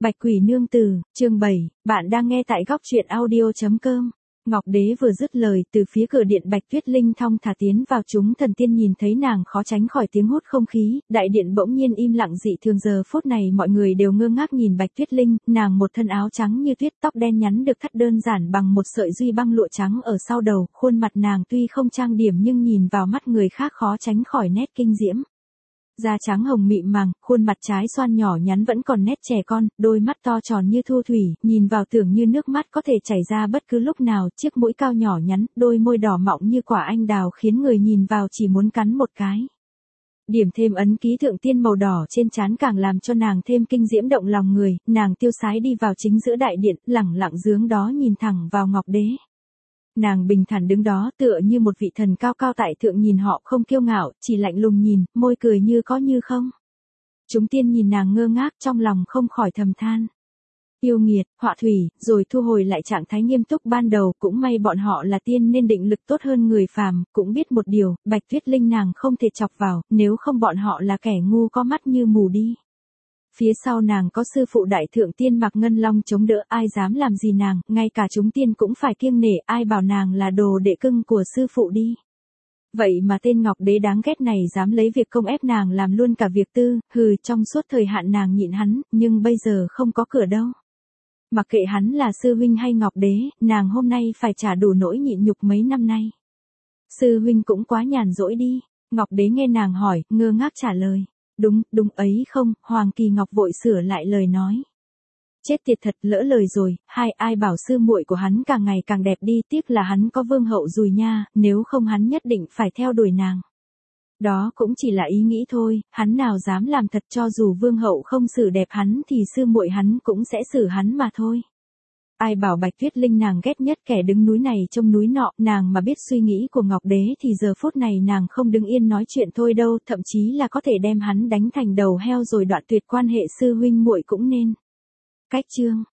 Bạch Quỷ Nương Tử, chương 7, bạn đang nghe tại góc truyện audio.com. Ngọc Đế vừa dứt lời, từ phía cửa điện Bạch Tuyết Linh thong thả tiến vào. Chúng thần tiên nhìn thấy nàng khó tránh khỏi tiếng hút không khí, đại điện bỗng nhiên im lặng dị thường. Giờ phút này mọi người đều ngơ ngác nhìn Bạch Tuyết Linh, nàng một thân áo trắng như tuyết, tóc đen nhắn được thắt đơn giản bằng một sợi duy băng lụa trắng ở sau đầu, khuôn mặt nàng tuy không trang điểm nhưng nhìn vào mắt người khác khó tránh khỏi nét kinh diễm. Da trắng hồng mịn màng, khuôn mặt trái xoan nhỏ nhắn vẫn còn nét trẻ con, đôi mắt to tròn như thu thủy, nhìn vào tưởng như nước mắt có thể chảy ra bất cứ lúc nào, chiếc mũi cao nhỏ nhắn, đôi môi đỏ mọng như quả anh đào khiến người nhìn vào chỉ muốn cắn một cái. Điểm thêm ấn ký thượng tiên màu đỏ trên trán càng làm cho nàng thêm kinh diễm động lòng người, nàng tiêu sái đi vào chính giữa đại điện, lẳng lặng hướng đó nhìn thẳng vào Ngọc Đế. Nàng bình thản đứng đó tựa như một vị thần cao cao tại thượng, nhìn họ không kiêu ngạo, chỉ lạnh lùng nhìn, môi cười như có như không. Chúng tiên nhìn nàng ngơ ngác, trong lòng không khỏi thầm than. Yêu nghiệt, họa thủy, rồi thu hồi lại trạng thái nghiêm túc ban đầu. Cũng may bọn họ là tiên nên định lực tốt hơn người phàm, cũng biết một điều, Bạch Tuyết Linh nàng không thể chọc vào, nếu không bọn họ là kẻ ngu có mắt như mù đi. Phía sau nàng có sư phụ đại thượng tiên Mạc Ngân Long chống đỡ, ai dám làm gì nàng, ngay cả chúng tiên cũng phải kiêng nể, ai bảo nàng là đồ đệ cưng của sư phụ đi. Vậy mà tên Ngọc Đế đáng ghét này dám lấy việc công ép nàng làm luôn cả việc tư, trong suốt thời hạn nàng nhịn hắn, nhưng bây giờ không có cửa đâu. Mặc kệ hắn là sư huynh hay Ngọc Đế, nàng hôm nay phải trả đủ nỗi nhịn nhục mấy năm nay. Sư huynh cũng quá nhàn rỗi đi, Ngọc Đế nghe nàng hỏi, ngơ ngác trả lời. Đúng ấy không, Hoàng Kỳ Ngọc vội sửa lại lời nói. Chết tiệt thật, lỡ lời rồi, ai bảo sư muội của hắn càng ngày càng đẹp đi, tiếc là hắn có vương hậu rồi nha, nếu không hắn nhất định phải theo đuổi nàng. Đó cũng chỉ là ý nghĩ thôi, hắn nào dám làm thật, cho dù vương hậu không xử đẹp hắn thì sư muội hắn cũng sẽ xử hắn mà thôi. Ai bảo Bạch Tuyết Linh nàng ghét nhất kẻ đứng núi này trông núi nọ, nàng mà biết suy nghĩ của Ngọc Đế thì giờ phút này nàng không đứng yên nói chuyện thôi đâu, thậm chí là có thể đem hắn đánh thành đầu heo rồi đoạn tuyệt quan hệ sư huynh muội cũng nên. Cách chương